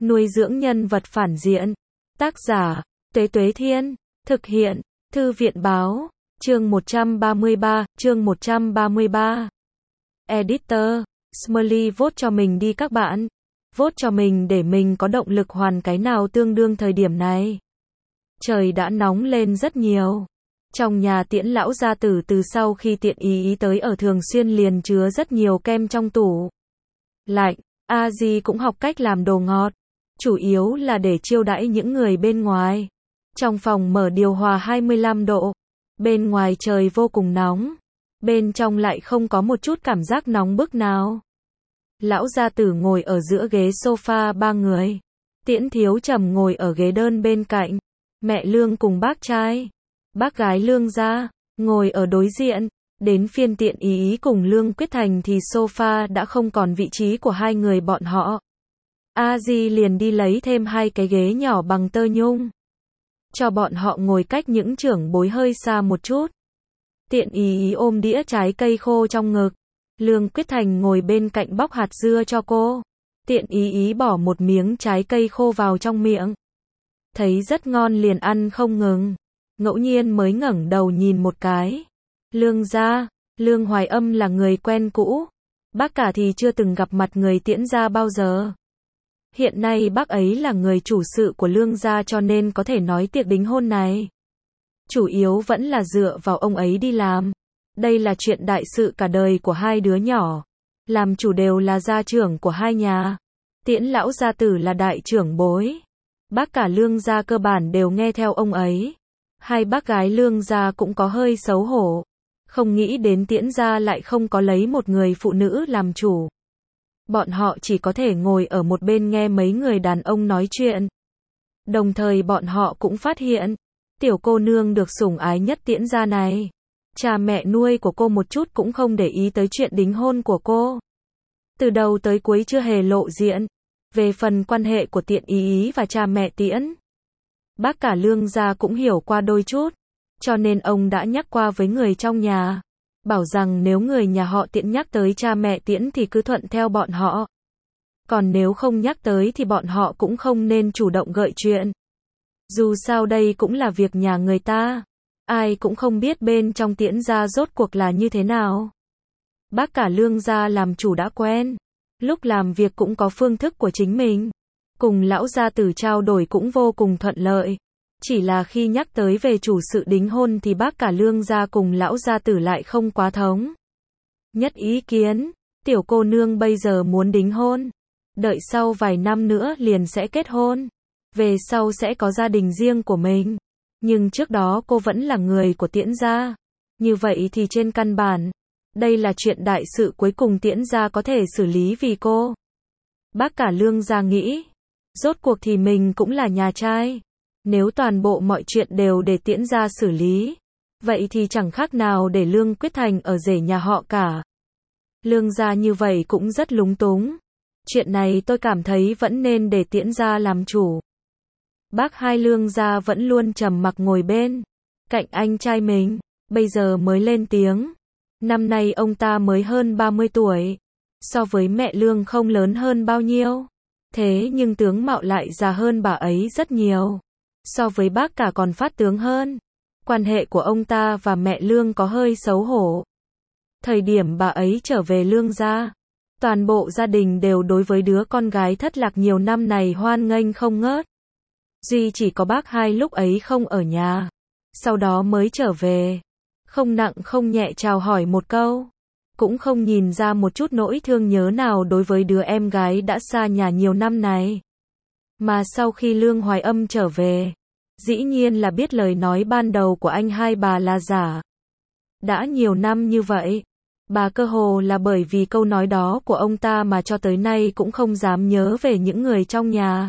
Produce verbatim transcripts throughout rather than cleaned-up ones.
Nuôi dưỡng nhân vật phản diện. Tác giả, Tuế Tuế Thiên. Thực hiện, Thư viện Báo. Chương một trăm ba mươi ba, chương một trăm ba mươi ba. Editor, Smiley vote cho mình đi các bạn. Vote cho mình để mình có động lực hoàn cái nào tương đương thời điểm này. Trời đã nóng lên rất nhiều. Trong nhà Tiễn lão gia tử từ sau khi Tiện ý ý tới ở thường xuyên liền chứa rất nhiều kem trong tủ lạnh. A Di cũng học cách làm đồ ngọt, chủ yếu là để chiêu đãi những người bên ngoài. Trong phòng mở điều hòa hai mươi lăm độ, bên ngoài trời vô cùng nóng, bên trong lại không có một chút cảm giác nóng bức nào. Lão gia tử ngồi ở giữa ghế sofa ba người, Tiễn Thiếu Trầm ngồi ở ghế đơn bên cạnh, mẹ Lương cùng bác trai, bác gái Lương gia ngồi ở đối diện. Đến phiên Tiện ý ý cùng Lương Quyết Thành thì sofa đã không còn vị trí của hai người bọn họ. A Di liền đi lấy thêm hai cái ghế nhỏ bằng tơ nhung, cho bọn họ ngồi cách những trưởng bối hơi xa một chút. Tiện ý ý ôm đĩa trái cây khô trong ngực, Lương Quyết Thành ngồi bên cạnh bóc hạt dưa cho cô. Tiện ý ý bỏ một miếng trái cây khô vào trong miệng, thấy rất ngon liền ăn không ngừng, ngẫu nhiên mới ngẩng đầu nhìn một cái. Lương gia, Lương Hoài Âm là người quen cũ, bác cả thì chưa từng gặp mặt người Tiễn gia bao giờ. Hiện nay bác ấy là người chủ sự của Lương gia cho nên có thể nói tiệc đính hôn này chủ yếu vẫn là dựa vào ông ấy đi làm. Đây là chuyện đại sự cả đời của hai đứa nhỏ, làm chủ đều là gia trưởng của hai nhà. Tiễn lão gia tử là đại trưởng bối, bác cả Lương gia cơ bản đều nghe theo ông ấy. Hai bác gái Lương gia cũng có hơi xấu hổ, không nghĩ đến Tiễn gia lại không có lấy một người phụ nữ làm chủ. Bọn họ chỉ có thể ngồi ở một bên nghe mấy người đàn ông nói chuyện. Đồng thời bọn họ cũng phát hiện, tiểu cô nương được sủng ái nhất Tiễn gia này, cha mẹ nuôi của cô một chút cũng không để ý tới chuyện đính hôn của cô. Từ đầu tới cuối chưa hề lộ diện. Về phần quan hệ của Tiện ý ý và cha mẹ Tiễn, bác cả Lương gia cũng hiểu qua đôi chút, cho nên ông đã nhắc qua với người trong nhà, bảo rằng nếu người nhà họ Tiễn nhắc tới cha mẹ Tiễn thì cứ thuận theo bọn họ. Còn nếu không nhắc tới thì bọn họ cũng không nên chủ động gợi chuyện. Dù sao đây cũng là việc nhà người ta, ai cũng không biết bên trong Tiễn gia rốt cuộc là như thế nào. Bác cả Lương gia làm chủ đã quen, lúc làm việc cũng có phương thức của chính mình, cùng lão gia tử trao đổi cũng vô cùng thuận lợi. Chỉ là khi nhắc tới về chủ sự đính hôn thì bác cả Lương gia cùng lão gia tử lại không quá thống nhất ý kiến. Tiểu cô nương bây giờ muốn đính hôn, đợi sau vài năm nữa liền sẽ kết hôn, về sau sẽ có gia đình riêng của mình. Nhưng trước đó cô vẫn là người của Tiễn gia. Như vậy thì trên căn bản, đây là chuyện đại sự cuối cùng Tiễn gia có thể xử lý vì cô. Bác cả Lương gia nghĩ, rốt cuộc thì mình cũng là nhà trai. Nếu toàn bộ mọi chuyện đều để Tiễn gia xử lý, vậy thì chẳng khác nào để Lương Quyết Thành ở rể nhà họ cả. Lương gia như vậy cũng rất lúng túng. Chuyện này tôi cảm thấy vẫn nên để Tiễn gia làm chủ. Bác hai Lương gia vẫn luôn trầm mặc ngồi bên cạnh anh trai mình, bây giờ mới lên tiếng. Năm nay ông ta mới hơn ba mươi tuổi, so với mẹ Lương không lớn hơn bao nhiêu, thế nhưng tướng mạo lại già hơn bà ấy rất nhiều. So với bác cả còn phát tướng hơn. Quan hệ của ông ta và mẹ Lương có hơi xấu hổ. Thời điểm bà ấy trở về Lương gia, toàn bộ gia đình đều đối với đứa con gái thất lạc nhiều năm này hoan nghênh không ngớt. Duy chỉ có bác hai lúc ấy không ở nhà, sau đó mới trở về, không nặng không nhẹ chào hỏi một câu, cũng không nhìn ra một chút nỗi thương nhớ nào đối với đứa em gái đã xa nhà nhiều năm này. Mà sau khi Lương Hoài Âm trở về, dĩ nhiên là biết lời nói ban đầu của anh hai bà là giả. Đã nhiều năm như vậy, bà cơ hồ là bởi vì câu nói đó của ông ta mà cho tới nay cũng không dám nhớ về những người trong nhà.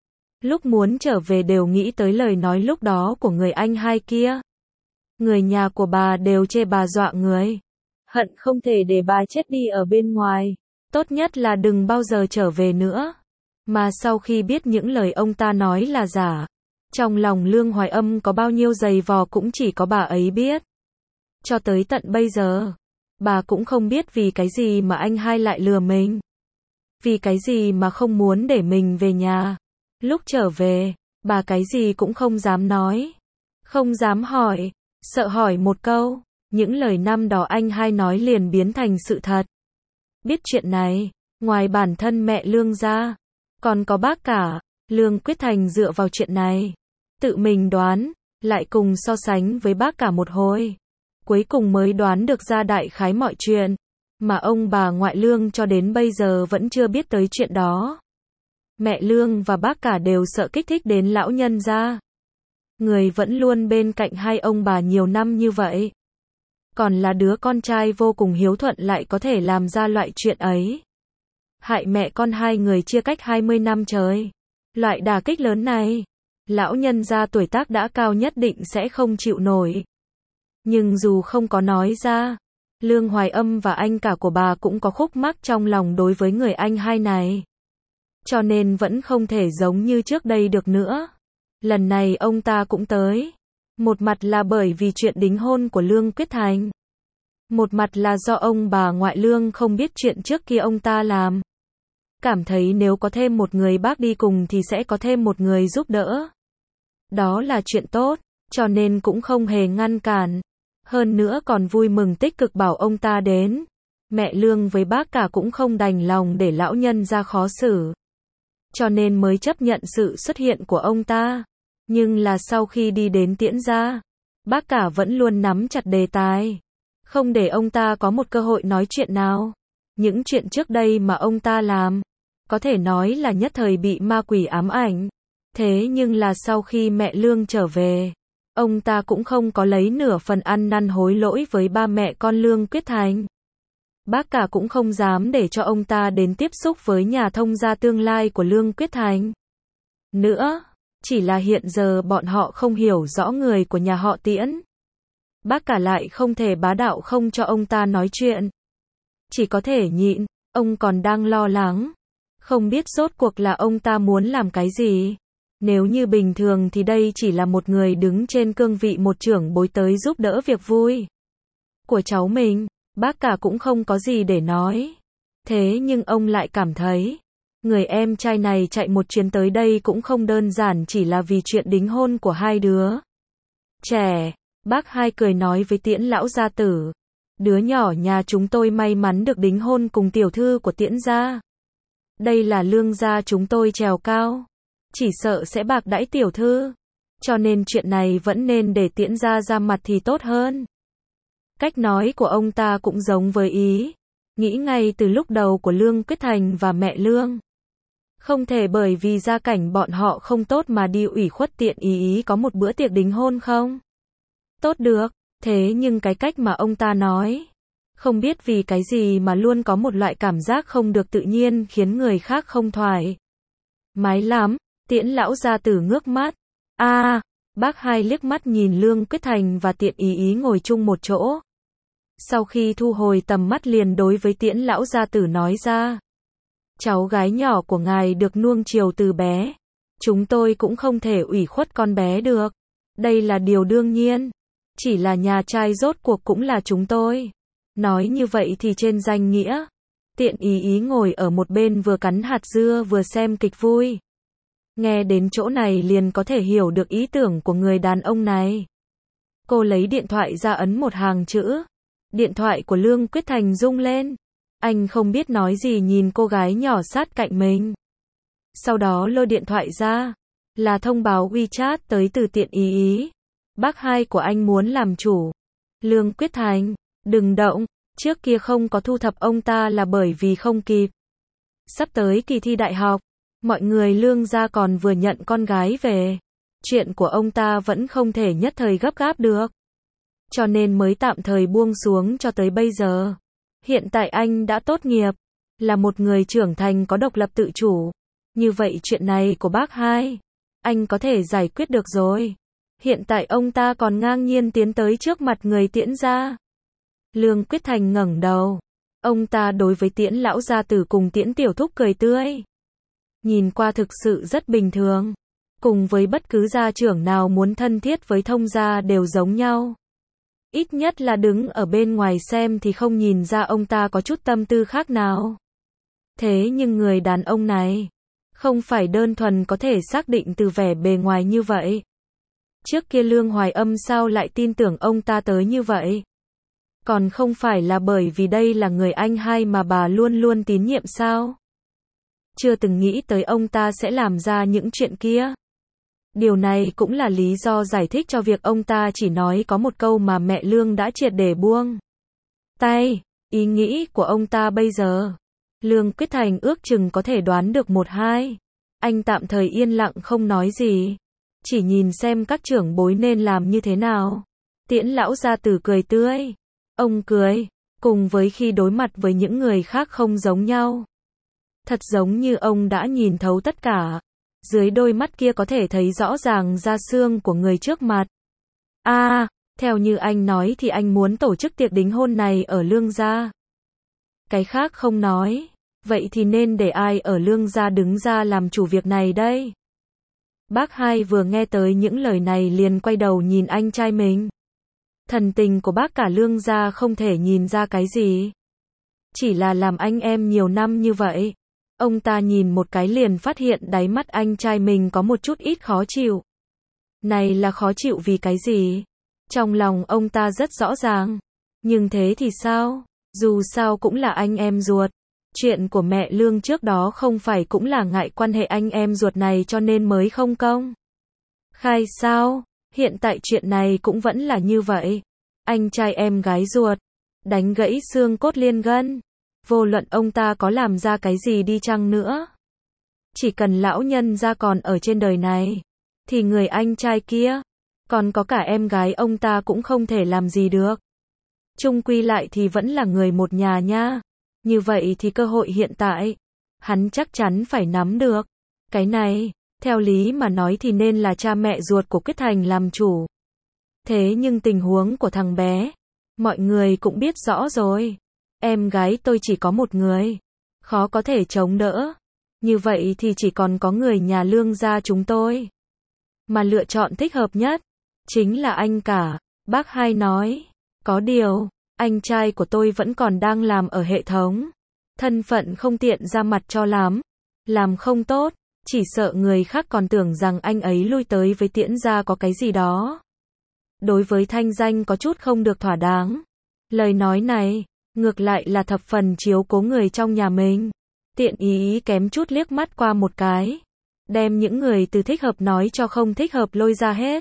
Lúc muốn trở về đều nghĩ tới lời nói lúc đó của người anh hai kia. Người nhà của bà đều chê bà dọa người, hận không thể để bà chết đi ở bên ngoài, tốt nhất là đừng bao giờ trở về nữa. Mà sau khi biết những lời ông ta nói là giả, trong lòng Lương Hoài Âm có bao nhiêu dày vò cũng chỉ có bà ấy biết. Cho tới tận bây giờ, bà cũng không biết vì cái gì mà anh hai lại lừa mình. Vì cái gì mà không muốn để mình về nhà. Lúc trở về, bà cái gì cũng không dám nói, không dám hỏi, sợ hỏi một câu, những lời năm đó anh hai nói liền biến thành sự thật. Biết chuyện này, ngoài bản thân mẹ Lương ra, còn có bác cả, Lương Quyết Thành dựa vào chuyện này, tự mình đoán, lại cùng so sánh với bác cả một hồi. Cuối cùng mới đoán được ra đại khái mọi chuyện, mà ông bà ngoại Lương cho đến bây giờ vẫn chưa biết tới chuyện đó. Mẹ Lương và bác cả đều sợ kích thích đến lão nhân gia. Người vẫn luôn bên cạnh hai ông bà nhiều năm như vậy. Còn là đứa con trai vô cùng hiếu thuận lại có thể làm ra loại chuyện ấy. Hại mẹ con hai người chia cách hai mươi năm trời. Loại đả kích lớn này, lão nhân gia tuổi tác đã cao nhất định sẽ không chịu nổi. Nhưng dù không có nói ra, Lương Hoài Âm và anh cả của bà cũng có khúc mắc trong lòng đối với người anh hai này. Cho nên vẫn không thể giống như trước đây được nữa. Lần này ông ta cũng tới. Một mặt là bởi vì chuyện đính hôn của Lương Quyết Thành. Một mặt là do ông bà ngoại Lương không biết chuyện trước kia ông ta làm. Cảm thấy nếu có thêm một người bác đi cùng thì sẽ có thêm một người giúp đỡ. Đó là chuyện tốt, cho nên cũng không hề ngăn cản. Hơn nữa còn vui mừng tích cực bảo ông ta đến. Mẹ Lương với bác cả cũng không đành lòng để lão nhân ra khó xử. Cho nên mới chấp nhận sự xuất hiện của ông ta. Nhưng là sau khi đi đến tiễn gia, bác cả vẫn luôn nắm chặt đề tài. Không để ông ta có một cơ hội nói chuyện nào. Những chuyện trước đây mà ông ta làm, có thể nói là nhất thời bị ma quỷ ám ảnh. Thế nhưng là sau khi mẹ Lương trở về, ông ta cũng không có lấy nửa phần ăn năn hối lỗi với ba mẹ con Lương Quyết Thành. Bác cả cũng không dám để cho ông ta đến tiếp xúc với nhà thông gia tương lai của Lương Quyết Thành. Nữa, chỉ là hiện giờ bọn họ không hiểu rõ người của nhà họ Tiễn. Bác cả lại không thể bá đạo không cho ông ta nói chuyện. Chỉ có thể nhịn, ông còn đang lo lắng. Không biết rốt cuộc là ông ta muốn làm cái gì. Nếu như bình thường thì đây chỉ là một người đứng trên cương vị một trưởng bối tới giúp đỡ việc vui của cháu mình, bác cả cũng không có gì để nói. Thế nhưng ông lại cảm thấy, người em trai này chạy một chuyến tới đây cũng không đơn giản chỉ là vì chuyện đính hôn của hai đứa trẻ. Bác hai cười nói với Tiễn lão gia tử, đứa nhỏ nhà chúng tôi may mắn được đính hôn cùng tiểu thư của Tiễn gia. Đây là Lương gia chúng tôi trèo cao, chỉ sợ sẽ bạc đãi tiểu thư. Cho nên chuyện này vẫn nên để Tiễn gia ra mặt thì tốt hơn. Cách nói của ông ta cũng giống với ý nghĩ ngay từ lúc đầu của Lương Quyết Thành và mẹ Lương. Không thể bởi vì gia cảnh bọn họ không tốt mà đi ủy khuất Tiện ý ý có một bữa tiệc đính hôn không? Tốt được, thế nhưng cái cách mà ông ta nói, không biết vì cái gì mà luôn có một loại cảm giác không được tự nhiên khiến người khác không thoải mái lắm. Tiễn lão gia tử ngước mắt. A, à, bác hai liếc mắt nhìn Lương Quyết Thành và Tiện ý ý ngồi chung một chỗ. Sau khi thu hồi tầm mắt liền đối với Tiễn lão gia tử nói ra. Cháu gái nhỏ của ngài được nuông chiều từ bé. Chúng tôi cũng không thể ủy khuất con bé được. Đây là điều đương nhiên. Chỉ là nhà trai rốt cuộc cũng là chúng tôi. Nói như vậy thì trên danh nghĩa. Tiện ý ý ngồi ở một bên vừa cắn hạt dưa vừa xem kịch vui. Nghe đến chỗ này liền có thể hiểu được ý tưởng của người đàn ông này. Cô lấy điện thoại ra ấn một hàng chữ. Điện thoại của Lương Quyết Thành rung lên. Anh không biết nói gì nhìn cô gái nhỏ sát cạnh mình. Sau đó lôi điện thoại ra. Là thông báo WeChat tới từ Tiện ý ý. Bác hai của anh muốn làm chủ. Lương Quyết Thành, đừng động. Trước kia không có thu thập ông ta là bởi vì không kịp. Sắp tới kỳ thi đại học. Mọi người Lương gia còn vừa nhận con gái về. Chuyện của ông ta vẫn không thể nhất thời gấp gáp được. Cho nên mới tạm thời buông xuống cho tới bây giờ. Hiện tại anh đã tốt nghiệp. Là một người trưởng thành có độc lập tự chủ. Như vậy chuyện này của bác hai, anh có thể giải quyết được rồi. Hiện tại ông ta còn ngang nhiên tiến tới trước mặt người Tiễn gia. Lương Quyết Thành ngẩng đầu. Ông ta đối với Tiễn lão gia tử cùng Tiễn tiểu thúc cười tươi. Nhìn qua thực sự rất bình thường. Cùng với bất cứ gia trưởng nào muốn thân thiết với thông gia đều giống nhau. Ít nhất là đứng ở bên ngoài xem thì không nhìn ra ông ta có chút tâm tư khác nào. Thế nhưng người đàn ông này, Không phải đơn thuần có thể xác định từ vẻ bề ngoài như vậy. Trước kia Lương Hoài Âm sao lại tin tưởng ông ta tới như vậy? Còn không phải là bởi vì đây là người anh hai mà bà luôn luôn tín nhiệm sao? Chưa từng nghĩ tới ông ta sẽ làm ra những chuyện kia. Điều này cũng là lý do giải thích cho việc ông ta chỉ nói có một câu mà mẹ Lương đã triệt để buông tay. Ý nghĩ của ông ta bây giờ, Lương Quyết Thành ước chừng có thể đoán được một hai. Anh tạm thời yên lặng không nói gì, chỉ nhìn xem các trưởng bối nên làm như thế nào. Tiễn lão gia tử cười tươi. Ông cười, cùng với khi đối mặt với những người khác không giống nhau. Thật giống như ông đã nhìn thấu tất cả. Dưới đôi mắt kia có thể thấy rõ ràng da xương của người trước mặt. A, à, theo như anh nói thì anh muốn tổ chức tiệc đính hôn này ở Lương gia. Cái khác không nói, vậy thì nên để ai ở Lương gia đứng ra làm chủ việc này đây? Bác hai vừa nghe tới những lời này liền quay đầu nhìn anh trai mình. Thần tình của bác cả Lương gia không thể nhìn ra cái gì. Chỉ là làm anh em nhiều năm như vậy. Ông ta nhìn một cái liền phát hiện đáy mắt anh trai mình có một chút ít khó chịu. Này là khó chịu vì cái gì? Trong lòng ông ta rất rõ ràng. Nhưng thế thì sao? Dù sao cũng là anh em ruột. Chuyện của mẹ Lương trước đó không phải cũng là ngại quan hệ anh em ruột này cho nên mới không công khai sao? Hiện tại chuyện này cũng vẫn là như vậy. Anh trai em gái ruột, đánh gãy xương cốt liên gân. Vô luận ông ta có làm ra cái gì đi chăng nữa, chỉ cần lão nhân ra còn ở trên đời này, thì người anh trai kia, còn có cả em gái ông ta cũng không thể làm gì được. Chung quy lại thì vẫn là người một nhà nha. Như vậy thì cơ hội hiện tại, hắn chắc chắn phải nắm được. Cái này, theo lý mà nói thì nên là cha mẹ ruột của Quyết Thành làm chủ. Thế nhưng tình huống của thằng bé, mọi người cũng biết rõ rồi. Em gái tôi chỉ có một người, khó có thể chống đỡ. Như vậy thì chỉ còn có người nhà Lương gia chúng tôi. Mà lựa chọn thích hợp nhất, chính là anh cả. Bác hai nói, có điều, anh trai của tôi vẫn còn đang làm ở hệ thống. Thân phận không tiện ra mặt cho lắm. Làm không tốt, chỉ sợ người khác còn tưởng rằng anh ấy lui tới với Tiễn gia có cái gì đó. Đối với thanh danh có chút không được thỏa đáng. Lời nói này, ngược lại là thập phần chiếu cố người trong nhà mình. Tiện ý ý kém chút liếc mắt qua một cái. Đem những người từ thích hợp nói cho không thích hợp lôi ra hết.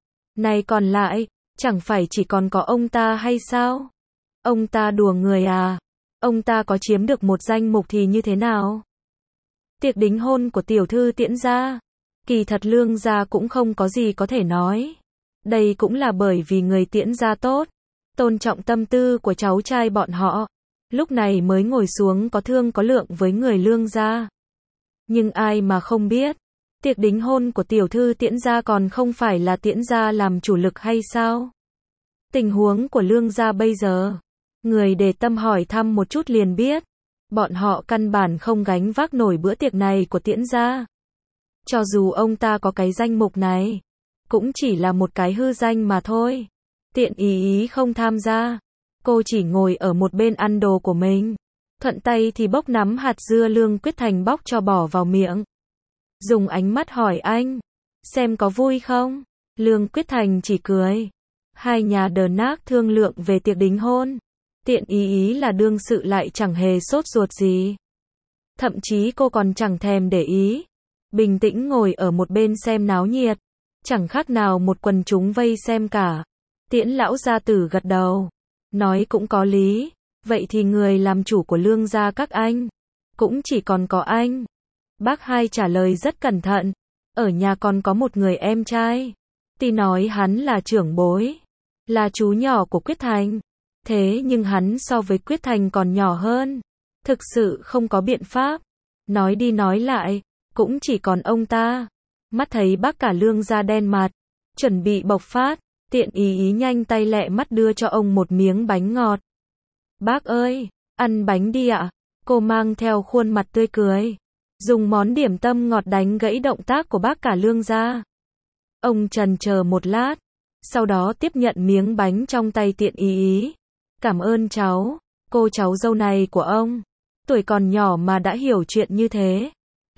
Này còn lại, chẳng phải chỉ còn có ông ta hay sao? Ông ta đùa người à? Ông ta có chiếm được một danh mục thì như thế nào? Tiệc đính hôn của tiểu thư Tiễn gia, kỳ thật Lương gia cũng không có gì có thể nói. Đây cũng là bởi vì người Tiễn gia tốt, tôn trọng tâm tư của cháu trai bọn họ. Lúc này mới ngồi xuống có thương có lượng với người Lương gia. Nhưng ai mà không biết, tiệc đính hôn của tiểu thư Tiễn gia còn không phải là Tiễn gia làm chủ lực hay sao? Tình huống của Lương gia bây giờ, người để tâm hỏi thăm một chút liền biết. Bọn họ căn bản không gánh vác nổi bữa tiệc này của Tiễn gia. Cho dù ông ta có cái danh mục này, cũng chỉ là một cái hư danh mà thôi. Tiện ý ý không tham gia. Cô chỉ ngồi ở một bên ăn đồ của mình. Thuận tay thì bốc nắm hạt dưa Lương Quyết Thành bóc cho bỏ vào miệng. Dùng ánh mắt hỏi anh, xem có vui không? Lương Quyết Thành chỉ cười. Hai nhà đờ nác thương lượng về tiệc đính hôn. Tiện ý ý là đương sự lại chẳng hề sốt ruột gì. Thậm chí cô còn chẳng thèm để ý. Bình tĩnh ngồi ở một bên xem náo nhiệt. Chẳng khác nào một quần chúng vây xem cả. Tiễn lão gia tử gật đầu. Nói cũng có lý. Vậy thì người làm chủ của Lương gia các anh, cũng chỉ còn có anh. Bác hai trả lời rất cẩn thận. Ở nhà còn có một người em trai. Tuy nói hắn là trưởng bối, là chú nhỏ của Quyết Thành. Thế nhưng hắn so với Quyết Thành còn nhỏ hơn. Thực sự không có biện pháp. Nói đi nói lại, cũng chỉ còn ông ta. Mắt thấy bác cả Lương gia đen mặt, chuẩn bị bộc phát. Tiện ý ý nhanh tay lẹ mắt đưa cho ông một miếng bánh ngọt. Bác ơi, ăn bánh đi ạ. Cô mang theo khuôn mặt tươi cười, dùng món điểm tâm ngọt đánh gãy động tác của bác cả Lương gia. Ông trần chờ một lát, sau đó tiếp nhận miếng bánh trong tay tiện ý ý. Cảm ơn cháu, cô cháu dâu này của ông. Tuổi còn nhỏ mà đã hiểu chuyện như thế.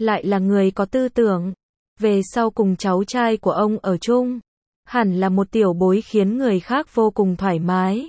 lại là người có tư tưởng. Về sau cùng cháu trai của ông ở chung, hẳn là một tiểu bối khiến người khác vô cùng thoải mái.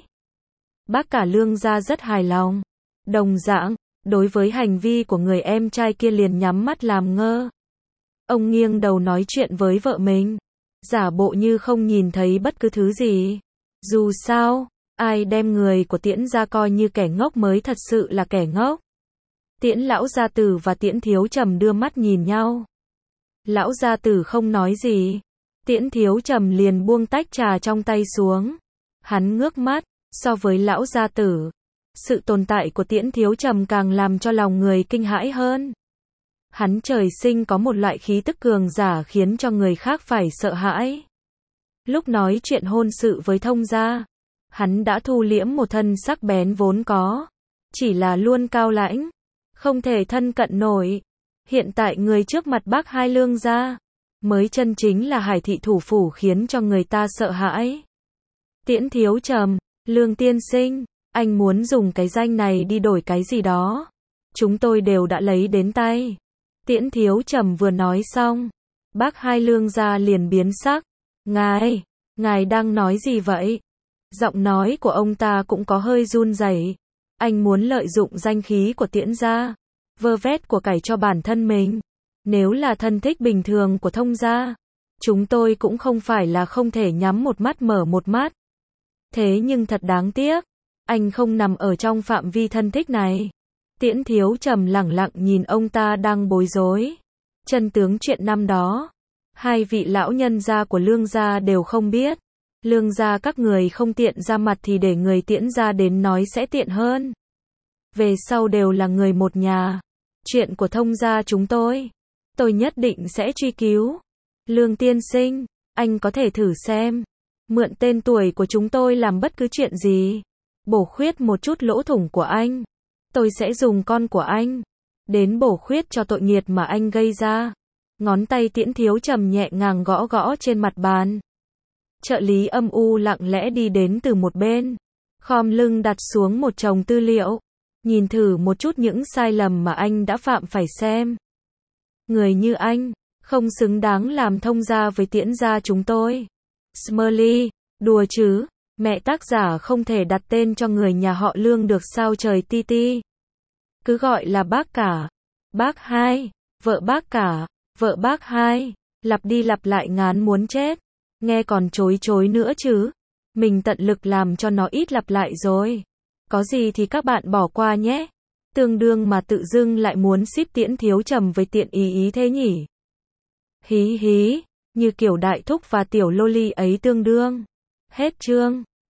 Bác cả Lương gia rất hài lòng. Đồng dạng, đối với hành vi của người em trai kia liền nhắm mắt làm ngơ. Ông nghiêng đầu nói chuyện với vợ mình, giả bộ như không nhìn thấy bất cứ thứ gì. Dù sao, ai đem người của Tiễn gia coi như kẻ ngốc mới thật sự là kẻ ngốc. Tiễn lão gia tử và Tiễn Thiếu Trầm đưa mắt nhìn nhau. Lão gia tử không nói gì. Tiễn Thiếu Trầm liền buông tách trà trong tay xuống. Hắn ngước mắt, so với lão gia tử, sự tồn tại của Tiễn Thiếu Trầm càng làm cho lòng người kinh hãi hơn. Hắn trời sinh có một loại khí tức cường giả khiến cho người khác phải sợ hãi. Lúc nói chuyện hôn sự với thông gia, hắn đã thu liễm một thân sắc bén vốn có, chỉ là luôn cao lãnh, không thể thân cận nổi. Hiện tại người trước mặt bác hai Lương gia, mới chân chính là hải thị thủ phủ khiến cho người ta sợ hãi. Tiễn Thiếu Trầm, Lương tiên sinh, anh muốn dùng cái danh này đi đổi cái gì đó, chúng tôi đều đã lấy đến tay. Tiễn Thiếu Trầm vừa nói xong, bác hai Lương gia liền biến sắc. Ngài, ngài đang nói gì vậy? Giọng nói của ông ta cũng có hơi run rẩy. Anh muốn lợi dụng danh khí của Tiễn gia, vơ vét của cải cho bản thân mình. Nếu là thân thích bình thường của thông gia, chúng tôi cũng không phải là không thể nhắm một mắt mở một mắt. Thế nhưng thật đáng tiếc, anh không nằm ở trong phạm vi thân thích này. Tiễn Thiếu Trầm lẳng lặng nhìn ông ta đang bối rối. Chân tướng chuyện năm đó, hai vị lão nhân gia của Lương gia đều không biết. Lương gia các người không tiện ra mặt thì để người Tiễn gia đến nói sẽ tiện hơn. Về sau đều là người một nhà. Chuyện của thông gia chúng tôi, tôi nhất định sẽ truy cứu. Lương tiên sinh, anh có thể thử xem. Mượn tên tuổi của chúng tôi làm bất cứ chuyện gì. Bổ khuyết một chút lỗ thủng của anh. Tôi sẽ dùng con của anh đến bổ khuyết cho tội nghiệt mà anh gây ra. Ngón tay Tiễn Thiếu Trầm nhẹ nhàng gõ gõ trên mặt bàn. Trợ lý âm u lặng lẽ đi đến từ một bên, khom lưng đặt xuống một chồng tư liệu, nhìn thử một chút những sai lầm mà anh đã phạm phải xem. Người như anh, không xứng đáng làm thông gia với Tiễn gia chúng tôi. Smurly, đùa chứ, mẹ tác giả không thể đặt tên cho người nhà họ Lương được sao trời ti ti. Cứ gọi là bác cả, bác hai, vợ bác cả, vợ bác hai, lặp đi lặp lại ngán muốn chết. Nghe còn chối chối nữa chứ. Mình tận lực làm cho nó ít lặp lại rồi. Có gì thì các bạn bỏ qua nhé. Tương đương mà tự dưng lại muốn ship Tiễn Thiếu Trầm với Tiện ý ý thế nhỉ. Hí hí, như kiểu đại thúc và tiểu loli ấy tương đương. Hết chương.